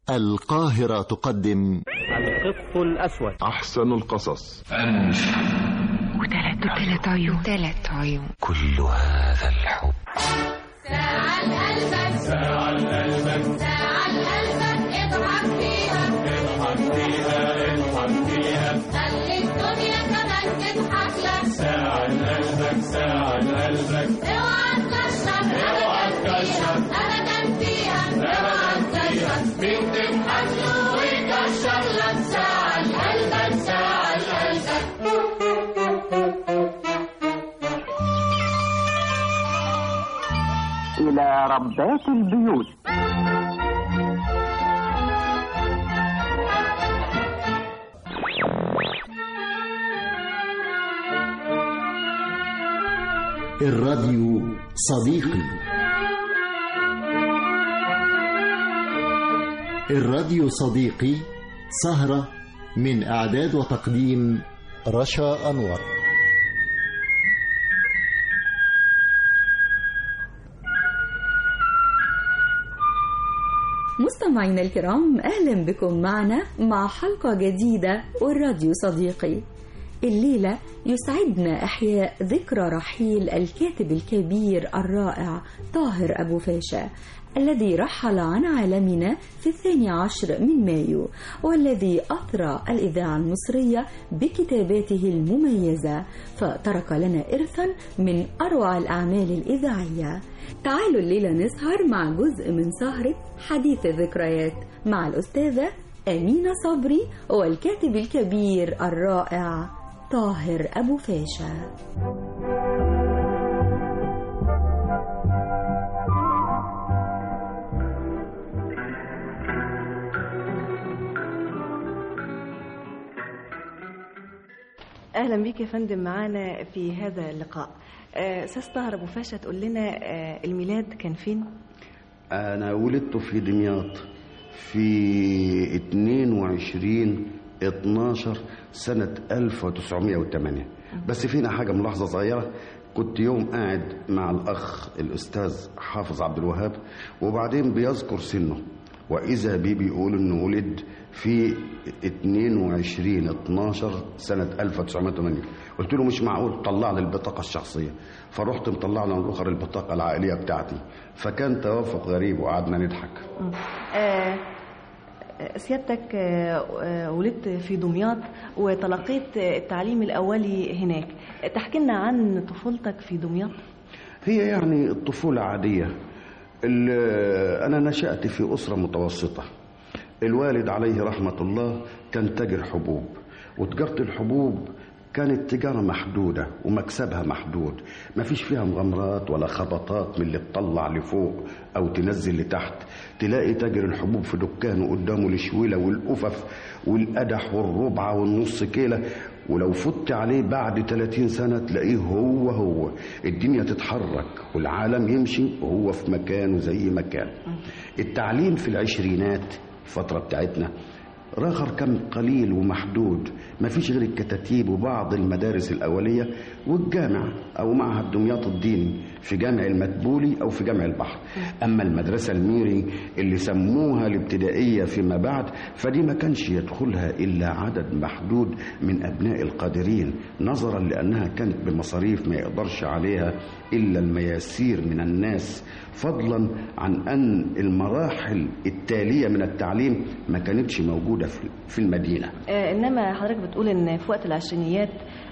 القاهرة تقدم القط الأسود، أحسن القصص، وثلاث عيون كل هذا الحب. ساعة لقلبك، ساعة لقلبك، ساعة لقلبك، اضحك فيها، اضحك فيها، اضحك فيها، خلي الدنيا كمان تضحك لك. ساعة لقلبك، ساعة لقلبك، اوعى تكشر، اوعى تكشر أبدا فيها، اوعى تكشر، مين تضحك له ويكشر لك. ساعة لقلبك، ساعة لقلبك. إلى ربات البيوت. الراديو صديقي. الراديو صديقي سهرة من إعداد وتقديم رشا أنور. مستمعينا الكرام، أهلا بكم معنا مع حلقة جديدة والراديو صديقي. الليلة يسعدنا إحياء ذكرى رحيل الكاتب الكبير الرائع طاهر أبو فاشا، الذي رحل عن عالمنا في 12 من مايو، والذي أثرى الإذاعة المصرية بكتاباته المميزة، فترك لنا إرثا من أروع الأعمال الإذاعية. تعالوا الليلة نسهر مع جزء من سهرة حديث الذكريات مع الأستاذة أمينة صبري والكاتب الكبير الرائع طاهر أبو فاشا. أهلا بك يا فندم معانا في هذا اللقاء. أستاذ طاهر أبو فاشا، تقول لنا الميلاد كان فين؟ أنا ولدت في دمياط في 22/12 سنة 1908. بس فينا حاجة ملاحظة صغيرة، كنت يوم قاعد مع الأخ الأستاذ حافظ عبد الوهاب وبعدين بيذكر سنه، وإذا بي بيقول إنه ولد في 22/12 سنة 1908. قلت له مش معقول، طلع لي البطاقة الشخصية، فرحت مطلع له الأخر البطاقة العائلية بتاعتي، فكان توافق غريب وقعدنا نضحك. سيادتك ولدت في دمياط وتلقيت التعليم الأولي هناك، تحكي لنا عن طفولتك في دمياط؟ هي يعني الطفولة عادية. أنا نشأت في أسرة متوسطة. الوالد عليه رحمة الله كان تاجر حبوب، وتجارة الحبوب كانت تجارة محدودة ومكسبها محدود، ما فيش فيها مغامرات ولا خبطات من اللي تطلع لفوق أو تنزل لتحت. تلاقي تاجر الحبوب في دكانه قدامه الشويلة والقفف والقدح والربعة والنص كيلة، ولو فت عليه بعد 30 سنة تلاقيه هو الدنيا تتحرك والعالم يمشي وهو في مكانه زي ما كان. التعليم في العشرينات الفترة بتاعتنا راخر كم قليل ومحدود، ما فيش غير الكتاتيب وبعض المدارس الأولية والجامع أو معهد دمياط الديني في جامع المدبولي أو في جامع البحر. أما المدرسة الميري اللي سموها الابتدائية فيما بعد، فدي ما كانش يدخلها إلا عدد محدود من أبناء القادرين، نظرا لأنها كانت بمصاريف ما يقدرش عليها إلا المياسير من الناس، فضلا عن أن المراحل التالية من التعليم ما كانتش موجودة في المدينة. إنما حضرتك بتقول إن في وقت العشرينيات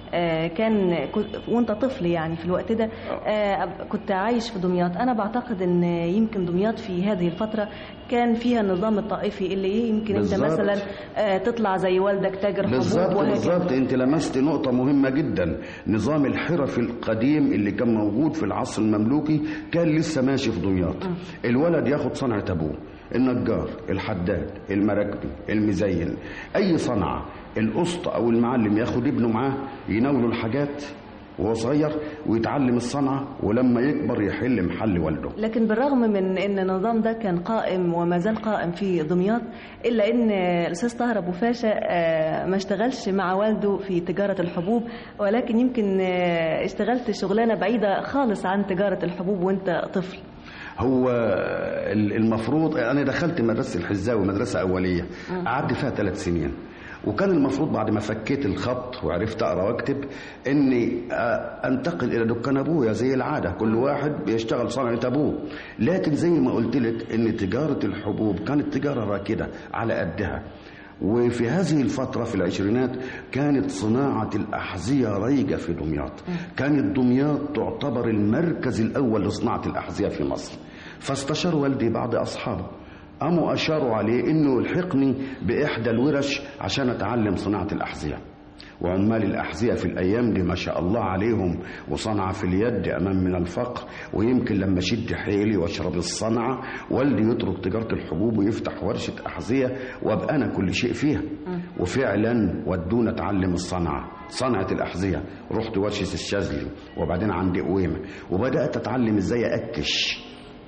وانت طفل يعني في الوقت ده كنت عايش في دمياط. انا بعتقد ان يمكن دمياط في هذه الفترة كان فيها النظام الطائفي اللي يمكن بالزبط. انت مثلا تطلع زي والدك تاجر حبوب. بالظبط انت لمست نقطة مهمة جدا. نظام الحرف القديم اللي كان موجود في العصر المملوكي كان لسه ماشي في دمياط. الولد ياخد صنعة ابوه، النجار، الحداد، المراكبي، المزين، اي صنعة. القسط او المعلم ياخد ابنه معاه يناوله الحاجات وهو صغير ويتعلم الصنعة، ولما يكبر يحل محل والده. لكن بالرغم من ان النظام ده كان قائم وما زال قائم في دمياط، الا ان الاستاذ طاهر ابو فاشا ما اشتغلش مع والده في تجارة الحبوب، ولكن يمكن اشتغلت شغلانة بعيدة خالص عن تجارة الحبوب وانت طفل. هو المفروض أنا دخلت مدرسة الحزاوي، مدرسة أولية، قعدت فيها 3 سنين، وكان المفروض بعد ما فكيت الخط وعرفت أقرأ وأكتب إني أنتقل إلى دكان أبويا زي العادة، كل واحد بيشتغل صنعة أبوه. لكن زي ما قلت لك إن تجارة الحبوب كانت تجارة راكدة على قدها. وفي هذه الفترة في العشرينات كانت صناعة الأحذية ريجة في دمياط. كانت دمياط تعتبر المركز الأول لصناعة الأحذية في مصر. فاستشار والدي بعض أصحابه، قاموا أشاروا عليه إنه يلحقني بإحدى الورش عشان أتعلم صناعة الأحذية. وعمال الأحذية في الأيام دي ما شاء الله عليهم، وصنعة في اليد أمام من الفقر. ويمكن لما شد حيلي واشرب الصنعة والدي يترك تجارة الحبوب ويفتح ورشة أحذية وأبقى أنا كل شيء فيها. وفعلا ودونا أتعلم الصنعة، صنعة الأحذية. رحت ورشة الشاذلي وبعدين عندي قويمة، وبدأت أتعلم إزاي أكش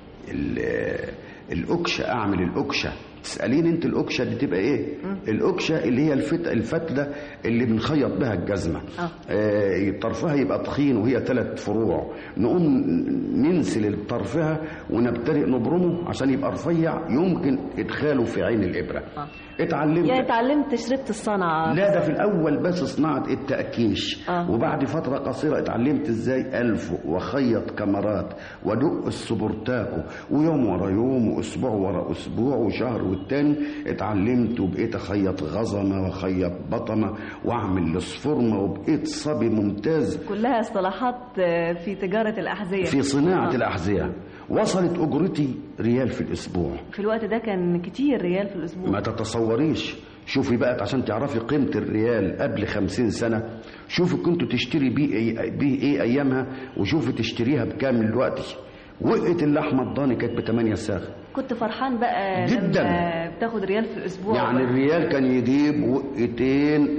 الأكشة، أعمل الأكشة. تسألين انت الأكشة دي تبقى ايه؟ الأكشة اللي هي الفتلة اللي بنخيط بها الجزمة. طرفها يبقى تخين وهي 3 فروع، نقوم ننسل طرفها ونبتدئ نبرمه عشان يبقى رفيع يمكن إدخاله في عين الإبرة. اتعلمت شربت الصنعة؟ لا، ده في الأول بس صناعة التأكيش. وبعد فترة قصيرة اتعلمت ازاي ألف وخيط كمرات ودق السبورتاكو، ويوم ورا يوم وأسبوع ورا أسبوع وشهر والتاني اتعلمت وبقيت أخيط غزمة وأخيط بطمة وأعمل الصفرمة، وبقيت صبي ممتاز. كلها اصطلاحات في تجارة الأحذية، في صناعة الأحذية. وصلت أجرتي ريال في الأسبوع. في الوقت ده كان كتير ريال في الأسبوع، ما تتصوريش. شوفي بقى عشان تعرفي قيمة الريال قبل 50 سنة، شوفي كنتوا تشتري بيه ايه أيامها، وشوفي تشتريها بكام دلوقتي. وقت اللحمة الضاني كانت ب8 ساغ. كنت فرحان بقى جدا لما بتاخد ريال في الأسبوع. يعني الريال كان يجيب وقتين،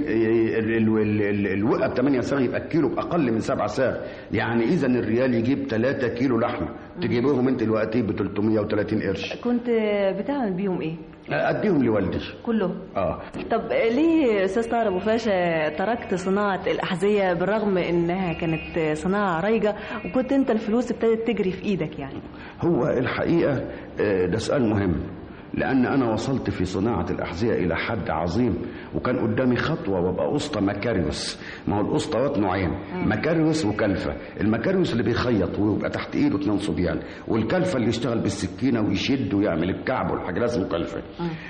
الوقة ب8 ساغ يبقى الكيلو بأقل من 7 ساغ. يعني إذا الريال يجيب 3 كيلو لحمة، تجيبهم انت دلوقتي ب 330 قرش. كنت بتعمل بيهم ايه؟ أديهم لوالدي كله. طب ليه أستاذ طاهر أبو فاشا تركت صناعة الأحذية بالرغم إنها كانت صناعة ريجة وكنت أنت الفلوس ابتدت تجري في إيدك يعني؟ هو الحقيقة ده سؤال مهم، لأن أنا وصلت في صناعة الأحذية إلى حد عظيم، وكان قدامي خطوة وابقى أسطى مكاريوس. ما هو الأسطوات نوعين، مكاريوس وكلفة. المكاريوس اللي بيخيط ويبقى تحت إيده 2 صبيان، والكلفة اللي يشتغل بالسكينة ويشد ويعمل الكعب والحاجات اسمه كلفة.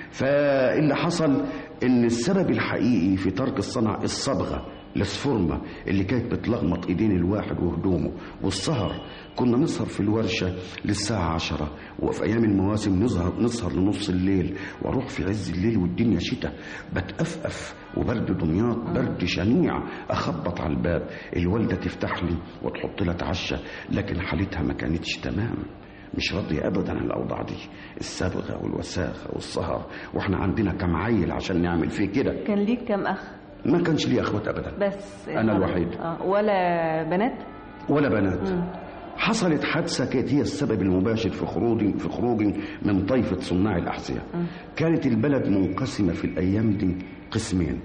فاللي حصل إن السبب الحقيقي في ترك الصنعة الصبغة، الصفرمة اللي كانت بتلغمط ايدين الواحد وهدومه، والسهر. كنا نسهر في الورشة للساعة 10، وفي أيام المواسم نسهر لنص الليل، واروح في عز الليل والدنيا شتاء بتأفأف وبرد دمياط برد شنيع، أخبط على الباب، الوالدة تفتح لي وتحط لي أتعشى، لكن حالتها ما كانتش تمام، مش راضية أبدا عن الأوضاع دي، الصبغة والوساخة والسهر، وإحنا عندنا كم عيل عشان نعمل فيه كده. كان ليك كم أخ؟ ما كانش لي أخوات أبدا، بس أنا الوحيد. ولا بنات؟ ولا بنات. حصلت حادثة كانت هي السبب المباشر في خروجي من طائفة صناع الأحذية. كانت البلد منقسمة في الأيام دي قسمين،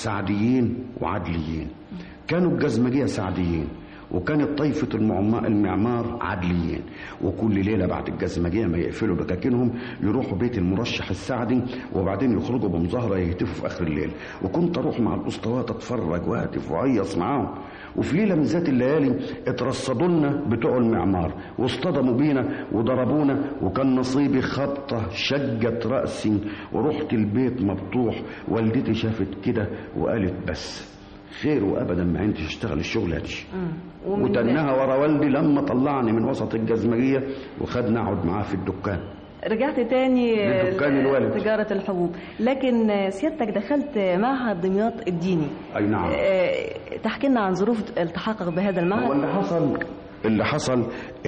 سعديين وعدليين. كانوا الجزمجية سعديين، وكانت طائفة المعمار عدليين. وكل ليلة بعد الجزمجية ما يقفلوا دكاكينهم يروحوا بيت المرشح السعدي، وبعدين يخرجوا بمظاهرة يهتفوا في آخر الليل. وكنت أروح مع الأسطوات أتفرج وأهتف وأعيص معاهم. وفي ليلة من ذات الليالي اترصدوا لنا بتوع المعمار واصطدموا بينا وضربونا، وكان نصيبي خبطة شجت رأسي، ورحت البيت مبطوح. والدتي شافت كده وقالت بس خير وابدا ما عنديش اشتغل الشغله دي، وتنها ورا والدي لما طلعني من وسط الجزمجيه وخدنا اقعد معاه في الدكان. رجعت تاني لدكان الوالد تجاره الحبوب، لكن سيادتك دخلت معهد دمياط الديني. اي نعم. تحكي لنا عن ظروف التحاقك بهذا المعهد. هو اللي حصل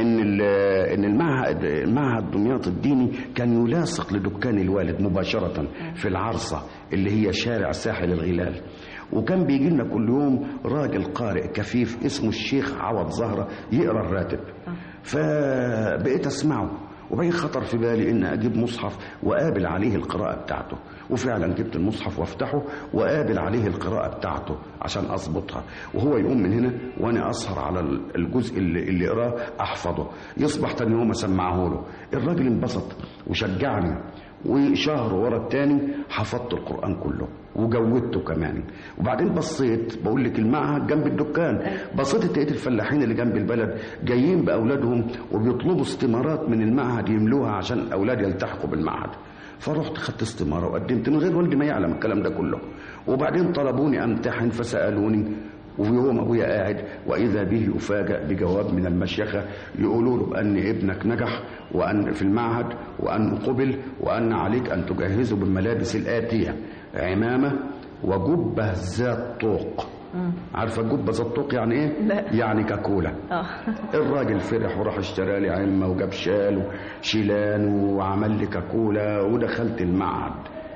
ان المعهد دمياط الديني كان يلاصق لدكان الوالد مباشره في العرصه اللي هي شارع ساحل الغلال. وكان بيجي لنا كل يوم راجل قارئ كفيف اسمه الشيخ عوض زهرة يقرأ الراتب. فبقيت أسمعه وبعدين خطر في بالي ان اجيب مصحف وقابل عليه القراءه بتاعته، وفعلا جبت المصحف وافتحه وقابل عليه القراءه بتاعته عشان اظبطها، وهو يقوم من هنا وانا اسهر على الجزء اللي يقراه احفظه، يصبح تاني يوم اسمعه له. الراجل انبسط وشجعني، وشهر ورا التاني حفظت القرآن كله وجودته كمان. وبعدين بصيت، بقول لك المعهد جنب الدكان، بصيت لقيت الفلاحين اللي جنب البلد جايين بأولادهم وبيطلبوا استمارات من المعهد يملوها عشان الأولاد يلتحقوا بالمعهد. فرحت خدت استمارة وقدمت من غير والدي ما يعلم الكلام ده كله. وبعدين طلبوني أمتحن فسألوني، وفي يوم ابويا قاعد واذا به افاجئ بجواب من المشيخه يقولوا له بان ابنك نجح وان في المعهد وان قبل وان عليك ان تجهزه بالملابس الاتيه: عمامه وجبه ذات طوق. عارفه الجبه ذات طوق يعني ايه؟ لا. يعني كاكوله. الراجل فرح وراح اشترى لي عمه وجاب شال وشيلان وعمل لي كاكوله ودخلت المعهد.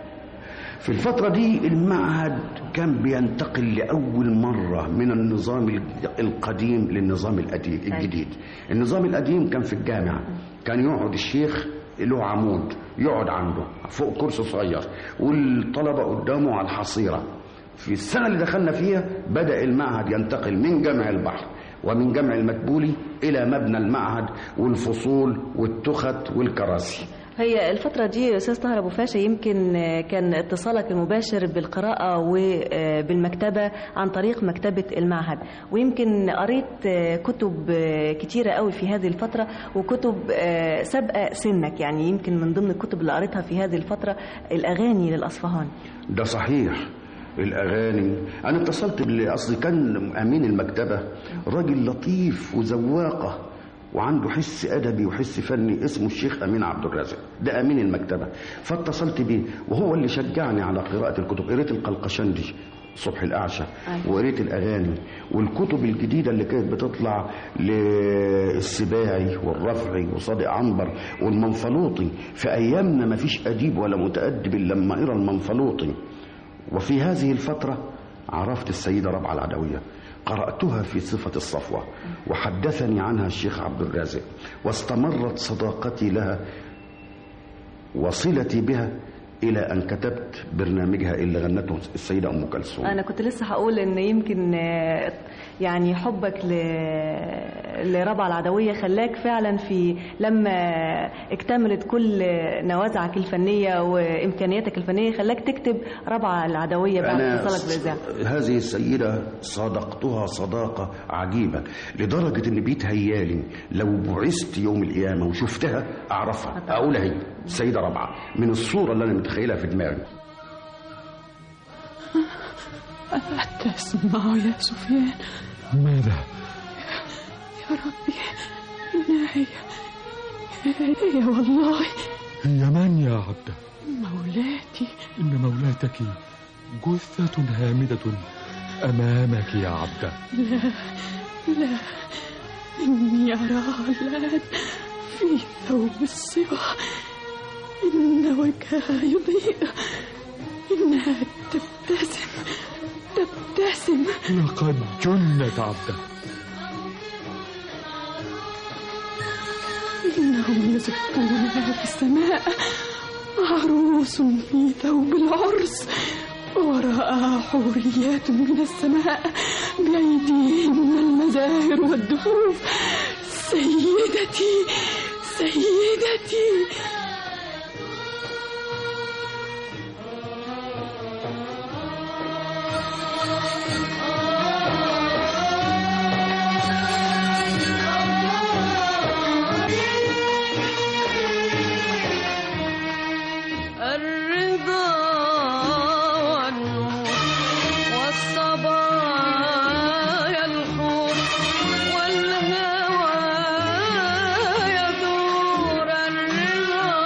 في الفترة دي المعهد كان بينتقل لأول مرة من النظام القديم للنظام الجديد. النظام القديم كان في الجامعة، كان يقعد الشيخ له عمود يقعد عنده فوق كرسي صغير والطلبة قدامه على الحصيرة. في السنة اللي دخلنا فيها بدأ المعهد ينتقل من جامع البحر ومن جامع المدبولي إلى مبنى المعهد والفصول والتخت والكراسي. هي الفترة دي أستاذ طاهر أبو فاشا يمكن كان اتصالك المباشر بالقراءة وبالمكتبة عن طريق مكتبة المعهد، ويمكن قريت كتب كتيرة قوي في هذه الفترة وكتب سابقة سنك، يعني يمكن من ضمن الكتب اللي قريتها في هذه الفترة الأغاني للأصفهان. ده صحيح، الأغاني. أنا اتصلت أصلي كان أمين المكتبة راجل لطيف وزواقة وعنده حس أدبي وحس فني اسمه الشيخ أمين عبد الرازق، ده أمين المكتبة. فاتصلت بيه وهو اللي شجعني على قراءة الكتب. قريت القلقشندي صبح الأعشى وقريت الأغاني والكتب الجديدة اللي كانت بتطلع للسباعي والرفعي وصادق عنبر والمنفلوطي. في أيامنا ما فيش أديب ولا متأدب إلا لما قرأ المنفلوطي. وفي هذه الفترة عرفت السيدة ربعة العدوية، قرأتها في صفة الصفوة وحدثني عنها الشيخ عبد الرازق، واستمرت صداقتي لها وصلتي بها إلى أن كتبت برنامجها اللي غنته السيدة أم كلثوم. أنا كنت لسه هقول إن يمكن يعني حبك لربعة العدوية خلاك فعلا في لما اكتملت كل نوازعك الفنية وإمكانياتك الفنية خلاك تكتب ربعة العدوية بعد اتصالك بالإذاعة. هذه السيدة صادقتها صداقة عجيبة لدرجة إن بيتهيالي لو بعثت يوم القيامة وشفتها أعرفها، أقول هي السيدة ربعة من الصورة اللي أنا متخيلها في دماغي. ألا تسمع يا سفيان؟ ماذا؟ يا ربي، إنها هي والله. هي من يا عبدة؟ مولاتي. إن مولاتك جثة هامدة أمامك يا عبدة. لا إني أراها الآن في ثوب الصبا، إن وجهها يضيء، إنها تبتسم. لقد جنت عبدة. إنهم يزفونها في السماء، عروس في ثوب العرس، وراءها حوريات من السماء بأيديهن المزاهر والدفوف. سيدتي سيدتي. والهوى يدور الرضا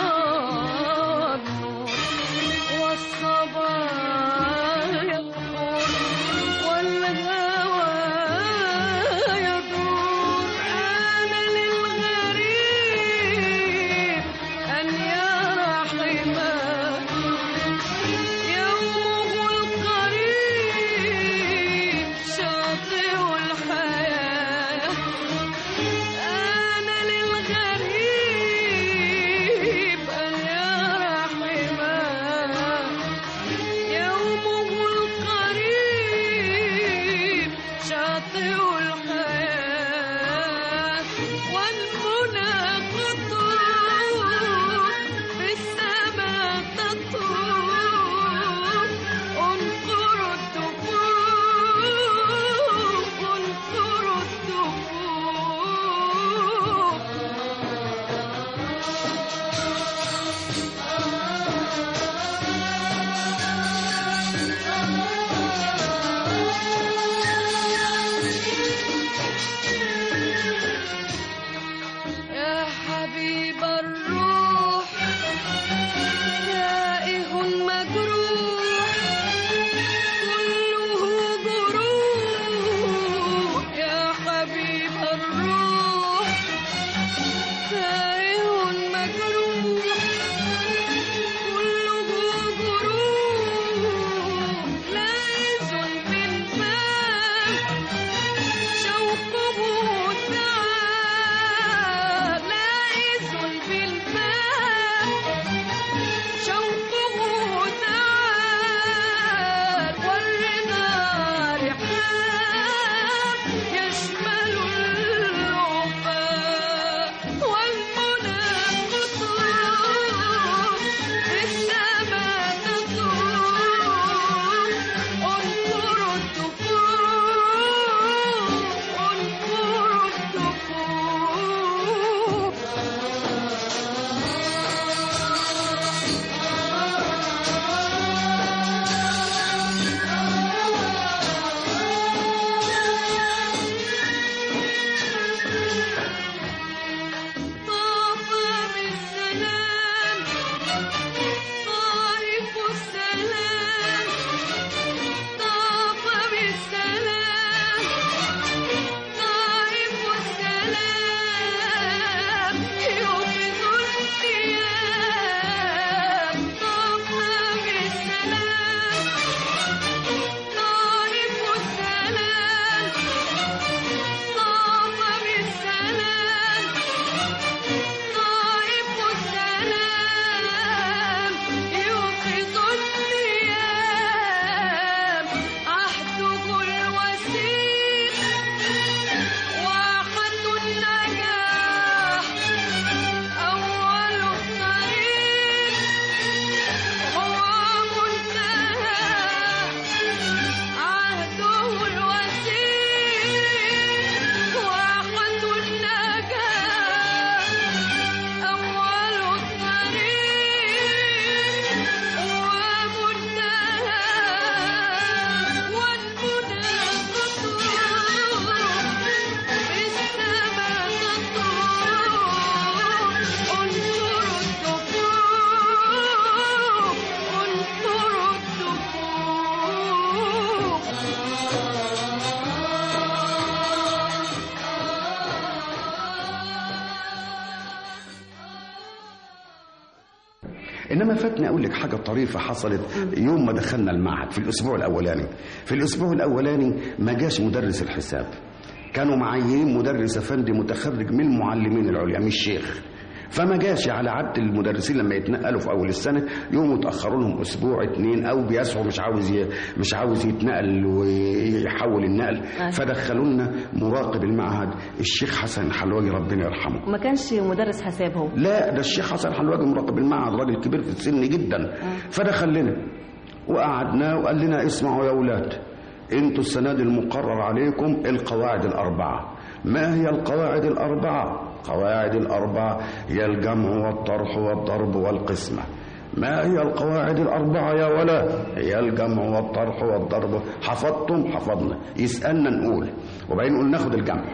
انما فاتني اقول لك حاجه طريفه حصلت يوم ما دخلنا المعهد في الاسبوع الاولاني. في الاسبوع الاولاني ما جاش مدرس الحساب، كانوا معينين مدرس افندي متخرج من المعلمين العليا مش شيخ، فما جاش على عادة المدرسين لما يتنقلوا في اول السنه يوم يتاخروا لهم اسبوع 2 او بيسعوا مش عاوز يتنقل ويحول النقل. فدخلوا لنا مراقب المعهد الشيخ حسن الحلواجي ربنا يرحمه. ما كانش مدرس حساب هو؟ لا، ده الشيخ حسن الحلواجي مراقب المعهد، راجل كبير في السن جدا. فدخل لنا وقعدنا وقال لنا اسمعوا يا اولاد، انتوا السنه دي المقرر عليكم القواعد الاربعه. ما هي القواعد الاربعه؟ قواعد الاربعه هي الجمع والطرح والضرب والقسمه. ما هي القواعد الاربعه يا ولا؟ هي الجمع والطرح والضرب. حفظتم؟ حفظنا. يسالنا نقول، وبعدين نقول ناخد الجمع.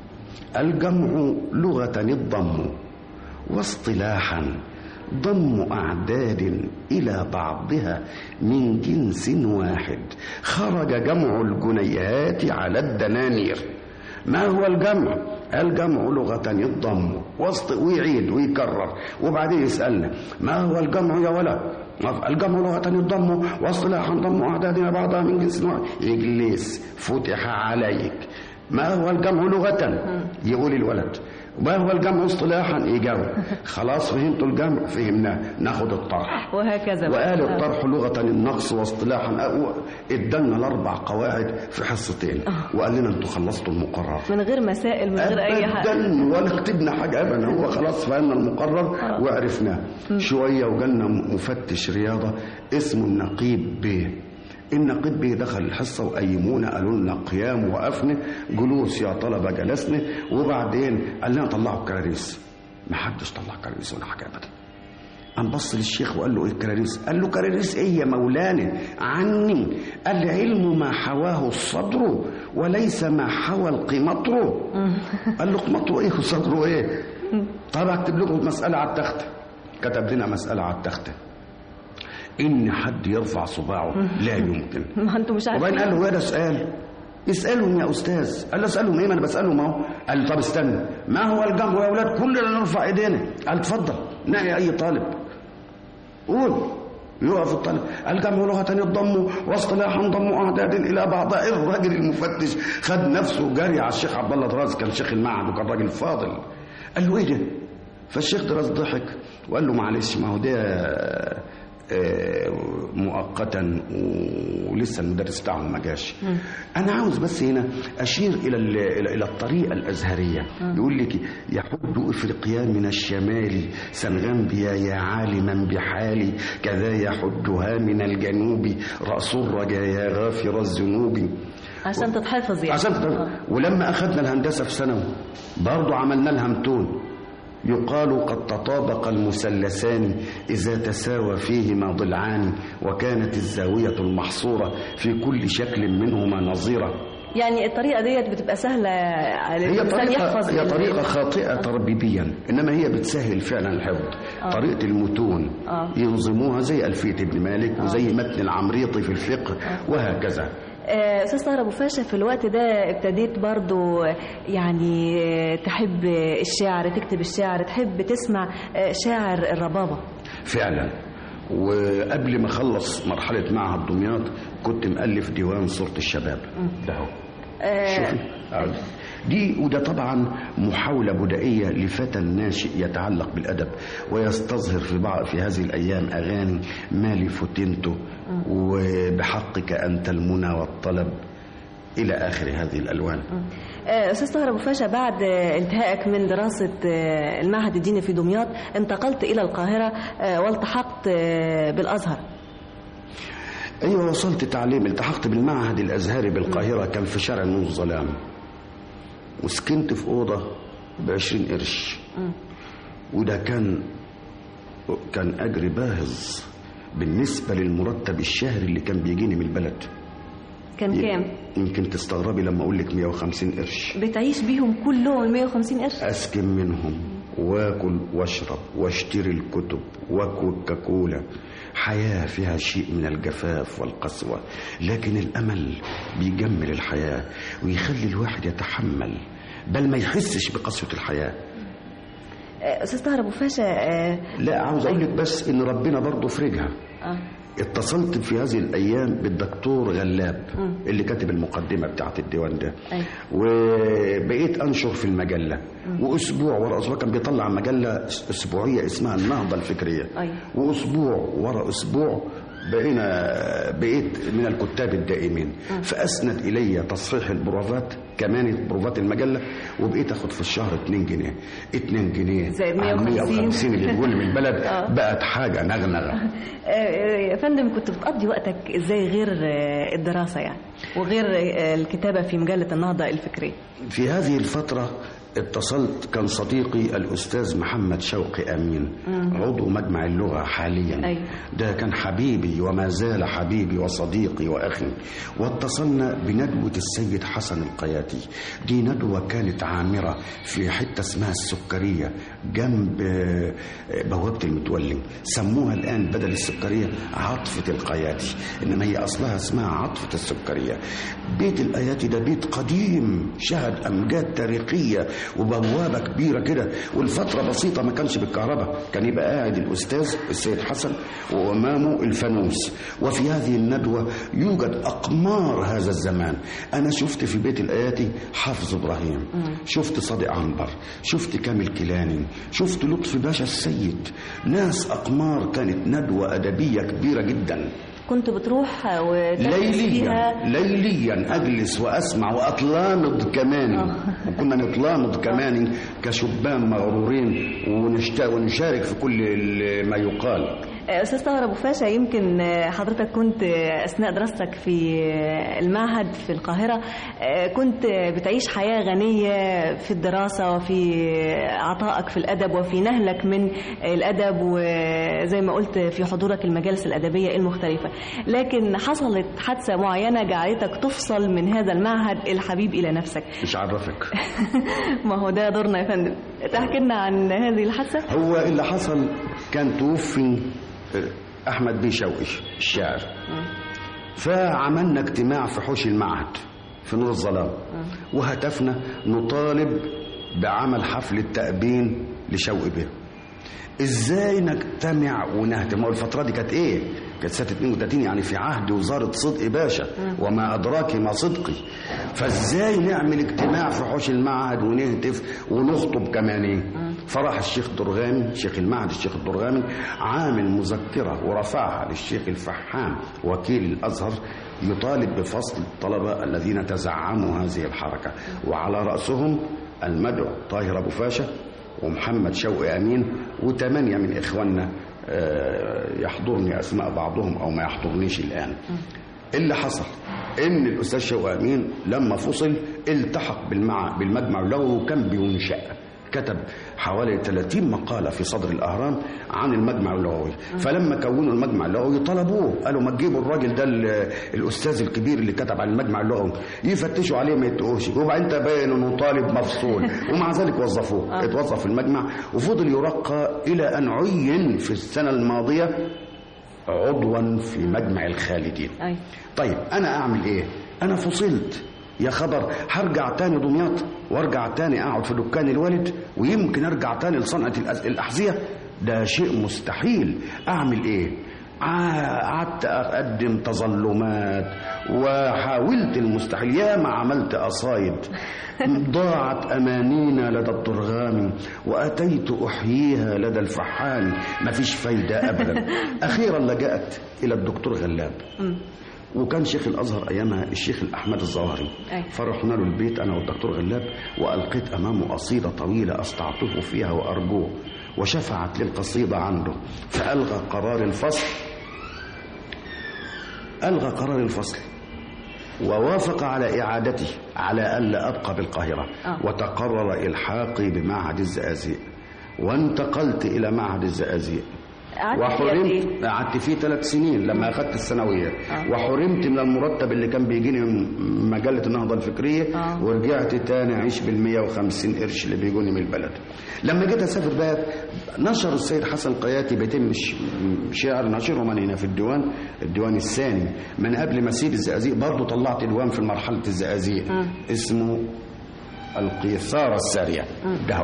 الجمع لغه الضم، واصطلاحا ضم أعداد إلى بعضها من جنس واحد، خرج جمع الجنيهات على الدنانير. ما هو الجمع؟ الجمع لغة الضم، ويعيد ويكرر، وبعدين يسألنا ما هو الجمع يا ولد؟ الجمع لغة الضم، واصطلاحا ضم أعداد إلى بعضها من جنس واحد. إجلس فتح عليك. ما هو الجمع لغة؟ يقول الولد. ما هو الجمع اصطلاحا؟ يجاوب. خلاص فهمتوا الجمع؟ فهمناه. ناخد الطرح وهكذا. وقال الطرح لغة النقص، واصطلاحا ادالنا الاربع قواعد في حصتين وقال لنا انتوا خلصتوا المقرر من غير مسائل، من غير اي حاجه ولا كتبنا حاجه ابدا. هو خلاص فهمنا المقرر وعرفناه. شويه وجالنا مفتش رياضه اسمه النقيب بيه. النقيب بيه دخل الحصه وقيمونا، قالوا لنا قيام وقفنا، جلوس يا طلبه جلسنا، وبعدين قال لنا طلعوا الكراريس. ما حدش طلع كراريس ولا حاجه ابدا. قام بص للشيخ وقال له ايه الكراريس؟ قال له كراريس ايه يا مولانا؟ عني العلم ما حواه الصدر وليس ما حوى القمطر. قال له قمطره ايه وصدره ايه؟ طب اكتب لكم مساله على التخته. كتب لنا مساله على التخته إن حد يرفع صباعه لا يمكن. ما انتوا مش عارفين. وبعدين قال له هذا سؤال، اسألهم يا أستاذ. قال له اسألهم إيه؟ ما أنا بسألهم أهو. قال له طب استنى، ما هو الجمع يا أولاد؟ كلنا نرفع إيدينا. قال اتفضل نعي أي طالب قول. يقف الطالب. الجمع لغة الضم، واصطلاحا ضم أعداد إلى بعضها. الراجل المفتش خد نفسه وجري على الشيخ عبد الله دراز، كان شيخ المعهد وكان راجل فاضل. قال له إيه ده؟ فالشيخ دراز ضحك وقال له معلش، ما هو ده مؤقتا ولسه المدرس بتاعهم ما جاش. انا عاوز بس هنا اشير الى الطريقه الازهريه. يقول لك يحد افريقيا من الشمال سنغامبيا يا عالما بحالي، كذا يحدها من الجنوب راس الرجايا غافر الذنوب. عشان تتحفظ يعني. عشان تتحفظ. ولما اخذنا الهندسه في ثانوي برضه عملنا لها متون. يقال قد تطابق المثلثان إذا تساوى فيهما ضلعان، وكانت الزاوية المحصورة في كل شكل منهما نظيرة. يعني الطريقة ديت بتبقى سهلة على الإنسان يحفظ. هي طريقة خاطئة تربيبيا، إنما هي بتسهل فعلا الحفظ. طريقة المتون ينظموها زي ألفية ابن مالك وزي متن العمريطي في الفقه وهكذا. أستاذ طاهر أبو فاشا، في الوقت ده ابتديت برضو يعني تحب الشعر، تكتب الشعر، تحب تسمع شاعر الربابة فعلا. وقبل ما أخلص مرحلة معهد دمياط كنت مؤلف ديوان صورة الشباب. ده هو شوفي دي، وده طبعا محاولة بدائية لفتى ناشئ يتعلق بالأدب ويستظهر في هذه الأيام أغاني مالي فتنته وبحقك أنت المنى والطلب إلى آخر هذه الألوان. أستاذ طاهر أبو فاشا، بعد انتهائك من دراسة المعهد الديني في دمياط انتقلت إلى القاهرة والتحقت بالأزهر. أيوة، وصلت تعليم، التحقت بالمعهد الأزهري بالقاهرة، كان في شارع نور الظلام، وسكنت في أوضة ب20 قرش. وده كان أجر باهظ بالنسبة للمرتب الشهري اللي كان بيجيني من البلد. كان كام؟ يمكن تستغربي لما أقول لك 150 قرش. بتعيش بيهم كلهم 150 قرش؟ أسكن منهم واكل واشرب واشتري الكتب وكوكاكولا. حياة فيها شيء من الجفاف والقسوة، لكن الأمل بيجمل الحياة ويخلي الواحد يتحمل بل ما يحسش بقسوة الحياة. استاذ طاهر ابو فاشا. لا، عاوز اقول لك بس ان ربنا برضه فرجها. اتصلت في هذه الايام بالدكتور غلاب اللي كاتب المقدمه بتاعت الديوان ده. وبقيت انشر في المجله، واسبوع ورا اسبوع كان بيطلع مجله اسبوعيه اسمها النهضه الفكريه. واسبوع ورا اسبوع بقيت من الكتاب الدائمين. فاسند الي تصحيح البروفات، كمان بروفات المجله، وبقيت اخد في الشهر 2 جنيه 2 جنيه زائد 150 اللي بيقول من البلد. بقت حاجه نغنغه. يا فندم، كنت بتقضي وقتك ازاي غير الدراسه يعني، وغير الكتابه في مجله النهضه الفكريه؟ في هذه الفتره اتصلت، كان صديقي الأستاذ محمد شوقي أمين عضو مجمع اللغة حاليا. ده كان حبيبي وما زال حبيبي وصديقي وأخي. واتصلنا بندوة السيد حسن القياتي. دي ندوة كانت عامرة في حتة اسمها السكرية جنب بوابة المتولي. سموها الآن بدل السكرية عطفة القياتي، إنما هي أصلها اسمها عطفة السكرية. بيت القياتي ده بيت قديم شهد أمجاد تاريخية وبوابة كبيرة كده، والفترة بسيطة ما كانش بالكهرباء، كان يبقى قاعد الأستاذ السيد حسن وأمامه الفانوس. وفي هذه الندوة يوجد أقمار هذا الزمان. أنا شفت في بيت الآياتي حافظ إبراهيم، شفت صادق عنبر، شفت كامل كيلاني، شفت لطفي باشا السيد، ناس أقمار. كانت ندوة أدبية كبيرة جدا. كنت بتروح ليليا أجلس وأسمع وأتلامض كمان. وكنا نتلامض كمان كشبان مغرورين ونشارك في كل ما يقال. أستاذ طاهر أبو فاشا، يمكن حضرتك كنت أثناء دراستك في المعهد في القاهرة كنت بتعيش حياة غنية في الدراسة وفي عطائك في الأدب وفي نهلك من الأدب، وزي ما قلت في حضورك المجالس الأدبية المختلفة. لكن حصلت حادثة معينة جعلتك تفصل من هذا المعهد الحبيب إلى نفسك. مش عرفك؟ ما هو ده دورنا يا فندم. تحكي لنا عن هذه الحادثة. هو اللي حصل كان توفي أحمد بيه شوقي الشاعر، فعملنا اجتماع في حوش المعهد في نور الظلام، وهتفنا نطالب بعمل حفل التأبين لشوقي بيه. ازاي نجتمع ونهتم؟ الفترة دي كانت ايه؟ كانت سنة 32، يعني في عهد وزارة صدقي باشا، وما أدراك ما صدقي. فازاي نعمل اجتماع في حوش المعهد ونهتف ونخطب كمان ايه؟ فراح الشيخ الدرغامي، شيخ المعهد الشيخ الدرغامي، عامل مذكرة ورفعها للشيخ الفحام وكيل الأزهر يطالب بفصل الطلبة الذين تزعموا هذه الحركة، وعلى رأسهم المدعو طاهر أبو فاشا ومحمد شوقي أمين و8 من إخواننا يحضرني أسماء بعضهم أو ما يحضرنيش الآن. اللي حصل إن الأستاذ شوقي أمين لما فصل التحق بالمجمع اللغوي، وكان بينشأ كتب حوالي 30 مقالة في صدر الأهرام عن المجمع اللغوي. فلما كونوا المجمع اللغوي طلبوه، قالوا ما تجيبوا الراجل ده الأستاذ الكبير اللي كتب عن المجمع اللغوي يفتشوا عليه ما يتقوش، وبعدين تبين انه طالب مفصول. ومع ذلك وظفوه، اتوظف في المجمع وفضل يرقى إلى أن عين في السنة الماضية عضوا في مجمع الخالدين. طيب أنا أعمل إيه؟ أنا فصلت يا خبر، هرجع تاني دمياط وارجع تاني اقعد في دكان الوالد ويمكن ارجع تاني لصنعة الأحذية؟ ده شيء مستحيل. اعمل ايه؟ قعدت اقدم تظلمات وحاولت المستحيل، ياما عملت قصايد، ضاعت امانينا لدى الدرغامي واتيت احييها لدى الفحام، مفيش فايدة ابدا. اخيرا لجأت الى الدكتور غلاب، وكان شيخ الأزهر أيامها الشيخ الأحمد الظواهري. فرحنا له البيت أنا والدكتور غلاب، وألقيت أمامه قصيدة طويلة أستعطفه فيها وأرجوه، وشفعت لي القصيدة عنده. فألغى قرار الفصل ووافق على إعادتي على ألا أبقى بالقاهرة، وتقرر إلحاقي بمعهد الزقازيق، وانتقلت إلى معهد الزقازيق. وحرمت، قعدت فيه 3 سنين لما أخذت الثانوية. وحرمت من المرتب اللي كان بيجيني من مجلة النهضة الفكرية، ورجعت تاني أعيش بال150 قرش اللي بيجوني من البلد. لما جيت أسافر بقى نشر السيد حسن القياتي بيتم شعر، نشره من هنا في الديوان الثاني من قبل ما أسيب الزقازيق. برضه طلعت ديوان في مرحلة الزقازيق اسمه القيثارة السارية، ده هو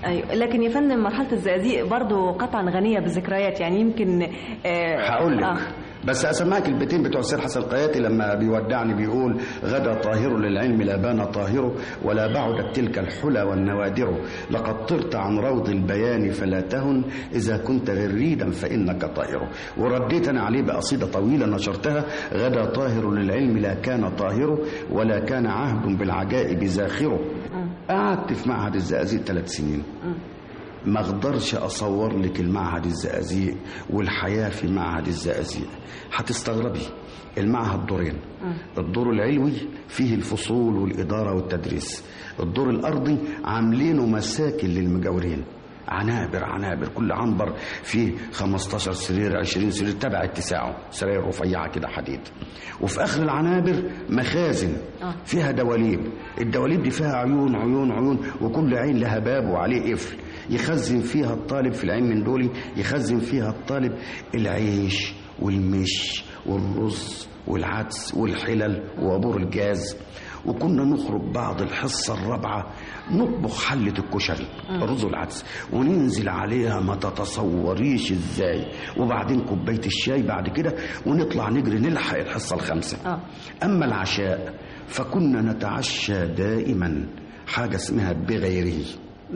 ايوه، لكن يا فندم مرحله الزقازيق برضو قطعا غنيه بالذكريات، يعني يمكن هقول لك بس اسمعك البيتين بتوع السيد حسن القياتي لما بيودعني بيقول: غدا طاهر للعلم لا بان طاهره، ولا بعدت تلك الحلى والنوادر، لقد طرت عن روض البيان فلا تهن، اذا كنت غريدا فانك طاهر. ورديت انا عليه بقصيده طويله نشرتها: غدا طاهر للعلم لا كان طاهره، ولا كان عهد بالعجائب زاخره. قعدت في معهد الزقازيق 3 سنين. ما اقدرش اصور لك المعهد الزقازيق والحياه في معهد الزقازيق. هتستغربي، المعهد دورين. الدور العلوي فيه الفصول والاداره والتدريس، الدور الارضي عاملينه مساكن للمجاورين، عنابر، كل عنبر فيه 15 سرير 20 سرير تبع اتساعه، سراير رفيعه كده حديد. وفي اخر العنابر مخازن فيها دواليب، الدواليب دي فيها عيون، وكل عين لها باب وعليه قفل، يخزن فيها الطالب في العين من دول، يخزن فيها الطالب العيش والمش والرز والعدس والحلل وابور الجاز. وكنا نخرج بعد الحصة الرابعة نطبخ حلة الكشري الرز والعدس وننزل عليها ما تتصوريش ازاي، وبعدين كوباية الشاي بعد كده، ونطلع نجري نلحق الحصة الخامسة. أما العشاء فكنا نتعشى دائما حاجة اسمها بغيره.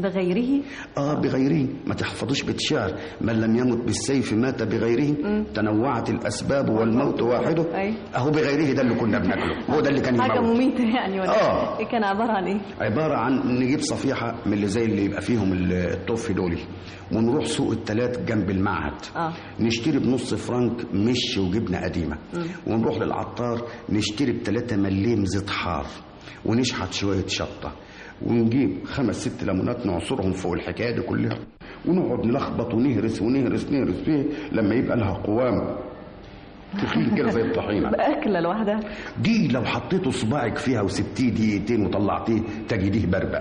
بغيره. ما تحفظوش بيت شعر: من لم يمت بالسيف مات بغيره، تنوعت الاسباب والموت واحده. اهو بغيره ده اللي كنا بناكله، هو ده اللي كان يموت. حاجه مميته يعني ولا كان عباره عن ايه؟ عباره عن نجيب صفيحه من اللي زي اللي يبقى فيهم الطف دول، ونروح سوق الثلاث جنب المعهد، نشتري بنص فرنك مش وجبنه قديمه، ونروح للعطار نشتري ب3 مليم زيت حار، ونشحت شويه شطه، ونجيب 5 6 ليمونات نعصرهم فوق الحكايه دي كلها، ونقعد نلخبط ونهرس فيه لما يبقى لها قوام تخيل كده زي الطحينه. باكله لوحدها دي لو حطيته صباعك فيها وسبتيه دقيقتين وطلعتيه تجديه بربق.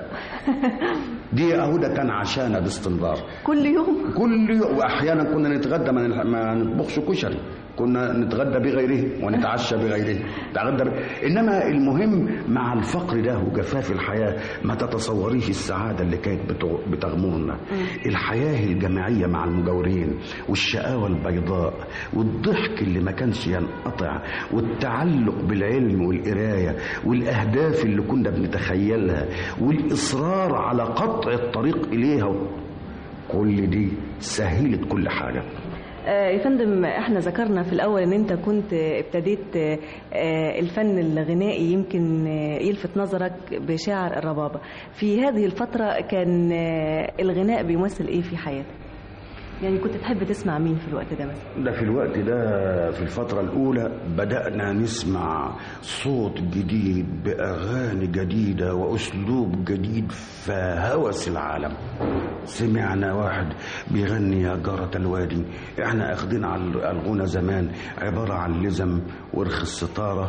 دي اهو ده كان عشانه باستمرار كل يوم. واحيانا كنا نتغدى ما نطبخش كشري، كنا نتغدى بغيره ونتعشى بغيره، انما المهم مع الفقر ده وجفاف الحياه ما تتصوريش السعاده اللي كانت بتغمرنا. الحياه الجماعيه مع المجاورين، والشقاوه البيضاء، والضحك اللي ما كانش ينقطع، والتعلق بالعلم والقرايه، والاهداف اللي كنا بنتخيلها، والاصرار على قطع الطريق اليها، كل دي سهلت كل حاجه. يا فندم، احنا ذكرنا في الاول ان انت كنت ابتديت الفن الغنائي يمكن يلفت نظرك بشعر الربابة. في هذه الفترة كان الغناء بيمثل ايه في حياتك؟ يعني كنت تحب تسمع مين في الوقت ده مثلا؟ ده في الوقت ده في الفترة الأولى بدأنا نسمع صوت جديد بأغاني جديدة وأسلوب جديد فهوس العالم. سمعنا واحد بيغني يا جارة الوادي، احنا اخدين على الغنى زمان عبارة عن لزم ورخ الستارة،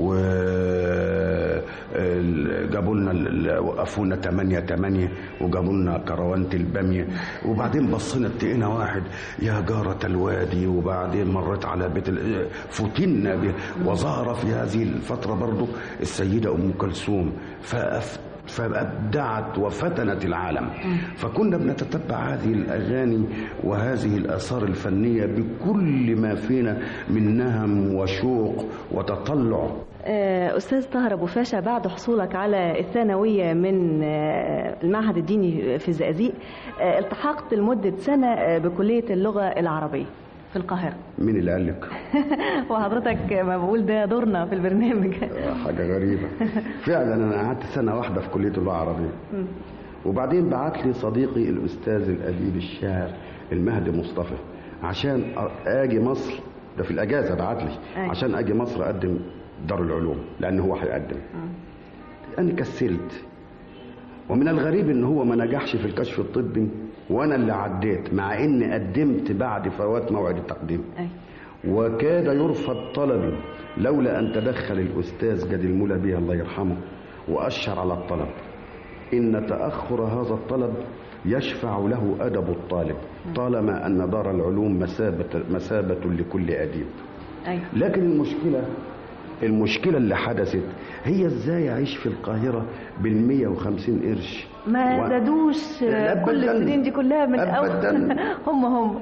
وجابوا لنا وقفونا 8 وجابوا لنا كروانة البامية، وبعدين بصينا اتقينا واحد يا جارة الوادي، وبعدين مرت على بيت فتنا به. وظهر في هذه الفترة برضو السيدة أم كلثوم فأبدعت وفتنت العالم. فكنا بنتتبع هذه الأغاني وهذه الآثار الفنية بكل ما فينا من نهم وشوق وتطلع. أستاذ طاهر أبو فاشا، بعد حصولك على الثانوية من المعهد الديني في الزقازيق التحقت لمدة سنة بكلية اللغة العربية في القاهرة. مين اللي قال لك؟ وحضرتك ما بقول ده دورنا في البرنامج. حاجة غريبة فعلا. أنا قعدت سنة واحدة في كلية اللغة العربية، وبعدين بعت لي صديقي الأستاذ الأديب الشاعر المهدي مصطفى عشان أجي مصر، ده في الأجازة بعت لي عشان أجي مصر أقدم دار العلوم لأن هو هيقدم. أنا كسلت، ومن الغريب إن هو ما نجحش في الكشف الطبي وأنا اللي عديت، مع إني قدمت بعد فوات موعد التقديم. وكاد يرفض طلبي لولا أن تدخل الأستاذ جدي المولى بيه الله يرحمه وأشر على الطلب إن تأخر هذا الطلب يشفع له أدب الطالب، طالما أن دار العلوم مثابة لكل أديب. لكن المشكلة المشكلة اللي حدثت هي ازاي اعيش في القاهرة بال150 قرش ما زادوش كل السنين دي كلها من أبداً. هم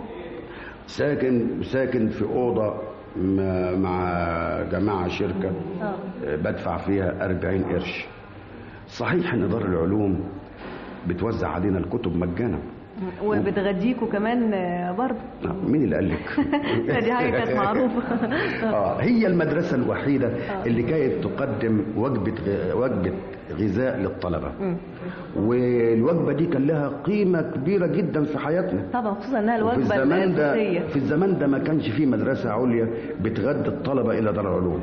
ساكن في أوضة مع جماعة شركة بدفع فيها 40 قرش. صحيح ان دار العلوم بتوزع علينا الكتب مجانا وبتغديكوا كمان برضه. مين اللي قال لك؟ دي حاجه كانت معروفه. هي المدرسه الوحيده اللي كانت تقدم وجبه غذاء للطلبه. والوجبه دي كان لها قيمه كبيره جدا في حياتنا طبعا، خصوصا انها الوجبه الاساسيه. في الزمان ده ما كانش فيه مدرسه عليا بتغدي الطلبه الا دار العلوم.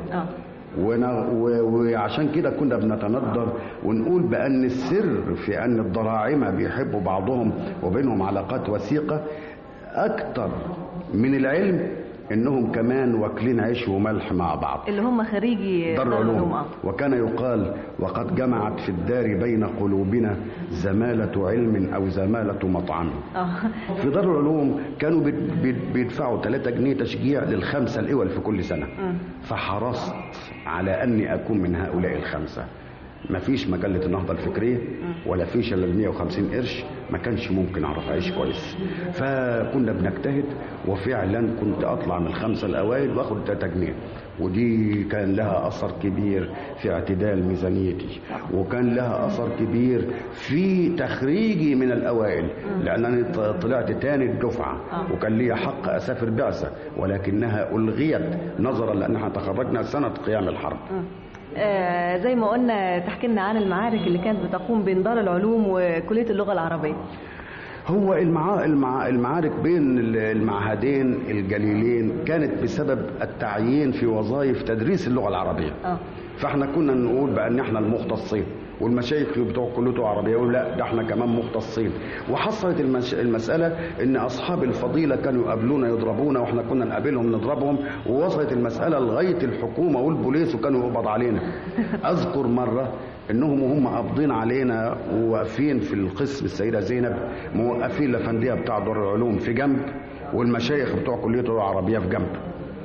وعشان كده كنا بنتندر ونقول بأن السر في أن الضراعمة بيحبوا بعضهم وبينهم علاقات وثيقة أكتر من العلم، إنهم كمان واكلين عيش وملح مع بعض، اللي هم خريجي دار العلوم. وكان يقال وقد جمعت في الدار بين قلوبنا زمالة علم أو زمالة مطعم. في دار العلوم كانوا بيدفعوا 3 جنيه تشجيع لل5 الأول في كل سنة. فحرصت على أني أكون من هؤلاء ال5. ما فيش مجلة النهضة الفكرية ولا فيش الا 150 قرش، ما كانش ممكن اعرف اعيش كويس. فكنا بنجتهد، وفعلا كنت اطلع من ال5 الاوائل واخد 3 جنيه، ودي كان لها اثر كبير في اعتدال ميزانيتي، وكان لها اثر كبير في تخريجي من الاوائل، لانني طلعت تاني الدفعه وكان لي حق اسافر بعثه، ولكنها الغيت نظرا لان احنا تخرجنا سنه قيام الحرب. زي ما قلنا، تحكي لنا عن المعارك اللي كانت بتقوم بين دار العلوم وكلية اللغة العربية. هو المعارك بين المعهدين الجليلين كانت بسبب التعيين في وظائف تدريس اللغة العربية. فاحنا كنا نقول بأن احنا المختصين، والمشايخ بتوع كلية العربية يقولوا لا ده احنا كمان مختصين. وحصلت المسألة ان اصحاب الفضيلة كانوا يقابلونا يضربونا، واحنا كنا نقابلهم نضربهم، ووصلت المسألة لغاية الحكومة والبوليس وكانوا يقبض علينا. اذكر مرة انهم وهم قابضين علينا وواقفين في القسم السيدة زينب، موقفين الافندية بتاع دار العلوم في جنب، والمشايخ بتوع كلية العربية في جنب.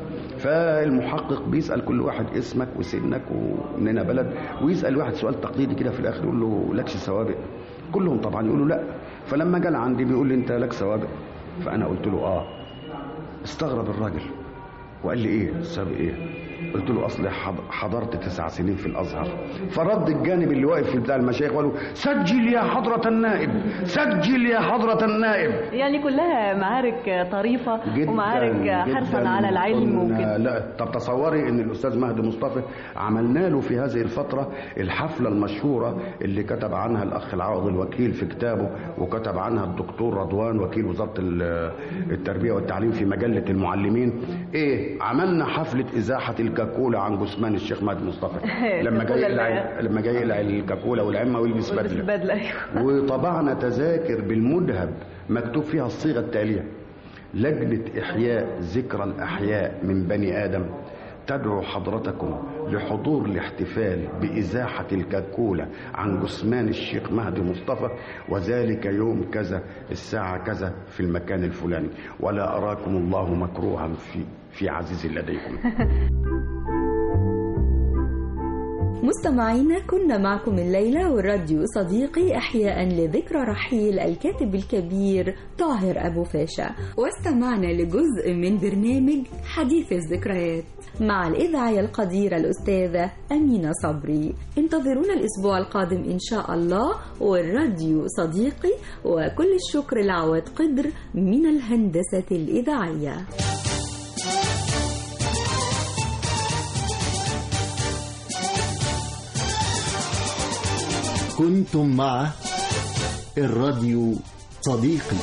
فالمحقق بيسأل كل واحد اسمك وسنك ومنين بلد، ويسأل واحد سؤال تقليدي كده في الاخر يقول له لكش سوابق؟ كلهم طبعا يقولوا لا. فلما جال عندي بيقول لي انت لك سوابق؟ فانا قلت له استغرب الراجل وقال لي ايه السابق ايه؟ قلت له اصل حضرت 9 سنين في الازهر. فرد الجانب اللي واقف في بتاع المشايخ وقالوا سجل يا حضرة النائب، سجل يا حضرة النائب. يعني كلها معارك طريفة جداً ومعارك حرصا على العلم وكده. لا طب تصوري ان الاستاذ مهدي مصطفى عملنا له في هذه الفترة الحفلة المشهورة اللي كتب عنها الاخ العوض الوكيل في كتابه، وكتب عنها الدكتور رضوان وكيل وزارة التربية والتعليم في مجلة المعلمين. عملنا حفلة ازاحة الكاكولا عن جثمان الشيخ مهدي مصطفى لما جاي يقلع الكاكولا والعمة ويلبس بدلة. وطبعنا تذاكر بالمذهب مكتوب فيها الصيغة التالية: لجنة إحياء ذكرى الأحياء من بني آدم تدعو حضرتكم لحضور الاحتفال بإزاحة الكاكولا عن جثمان الشيخ مهدي مصطفى، وذلك يوم كذا الساعة كذا في المكان الفلاني، ولا أراكم الله مكروها في عزيز لديكم. مستمعينا، كنا معكم الليلة والراديو صديقي إحياء لذكرى رحيل الكاتب الكبير طاهر أبو فاشا، واستمعنا لجزء من برنامج حديث الذكريات مع الإذاعية القديرة الأستاذة أمينة صبري. انتظرونا الأسبوع القادم إن شاء الله، والراديو صديقي، وكل الشكر لعواد قدر من الهندسة الإذاعية. كنتم مع الراديو صديقي،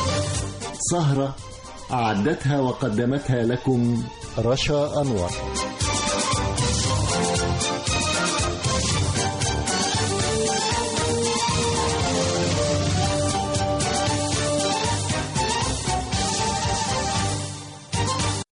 سهرة أعدتها وقدمتها لكم رشا أنور.